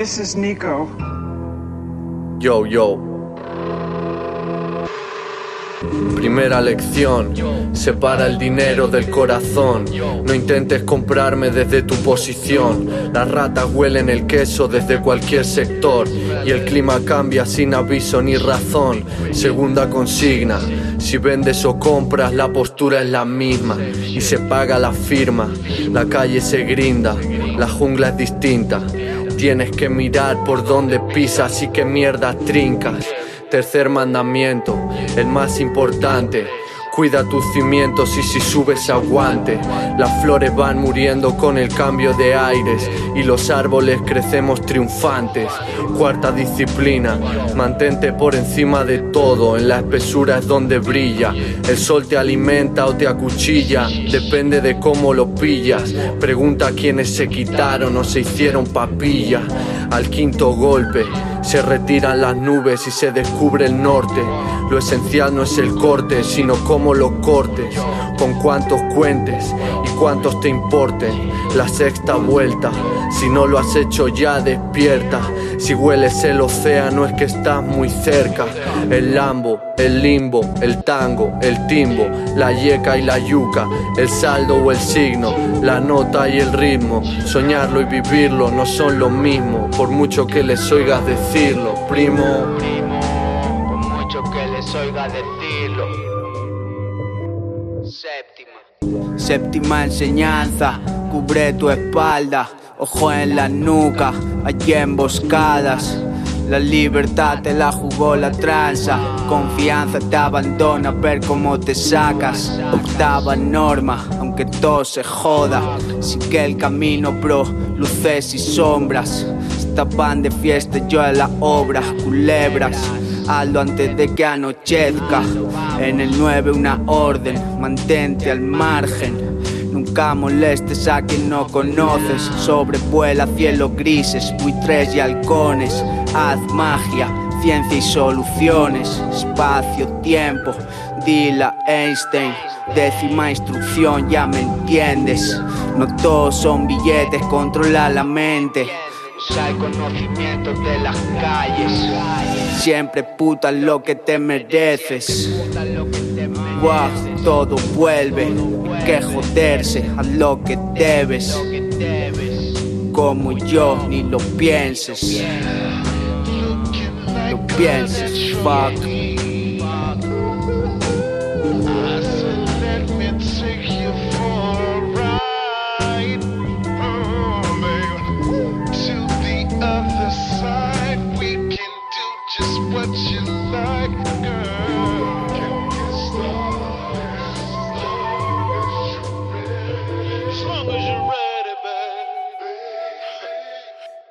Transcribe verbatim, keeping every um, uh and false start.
This is Nico. Yo, yo. Primera lección, separa el dinero del corazón. No intentes comprarme desde tu posición. Las ratas huelen el queso desde cualquier sector y el clima cambia sin aviso ni razón. Segunda consigna, si vendes o compras la postura es la misma y se paga la firma. La calle se grinda, la jungla es distinta. Tienes que mirar por donde pisas y qué mierda trincas. Tercer mandamiento, el más importante. Cuida tus cimientos y si subes aguante. Las flores van muriendo con el cambio de aires y los árboles crecemos triunfantes. Cuarta disciplina, mantente por encima de todo. En la espesura es donde brilla. El sol te alimenta o te acuchilla, depende de cómo lo pillas. Pregunta a quienes se quitaron o se hicieron papilla. Al quinto golpe se retiran las nubes y se descubre el norte. Lo esencial no es el corte, sino cómo lo cortes, con cuántos cuentes y cuántos te importen. La sexta vuelta, si no lo has hecho ya despierta. Si hueles el océano es que estás muy cerca. El lambo, el limbo, el tango, el timbo, la yeca y la yuca, el saldo o el signo, la nota y el ritmo. Soñarlo y vivirlo no son lo mismo, por mucho que les oigas decirlo, primo. Por mucho que les oiga decirlo. Séptima. Séptima enseñanza, cubre tu espalda, ojo en la nuca, hay emboscadas. La libertad te la jugó la tranza, confianza te abandona, ver cómo te sacas. Octava norma, aunque todo se joda, sigue el camino bro, luces y sombras. Estaban de fiesta yo en la obra, culebras. Hazlo antes de que anochezca. En el nueve una orden, mantente al margen. Nunca molestes a quien no conoces. Sobrevuela cielos grises, buitres y halcones. Haz magia, ciencia y soluciones. Espacio, tiempo, dile a Einstein. Décima instrucción, ya me entiendes. No todos son billetes, controla la mente. Usa el conocimiento de las calles. Siempre puta lo que te mereces. Wow, todo vuelve. Que joderse a lo que debes. Como yo, ni lo pienses. Lo pienses, fuck. What you like.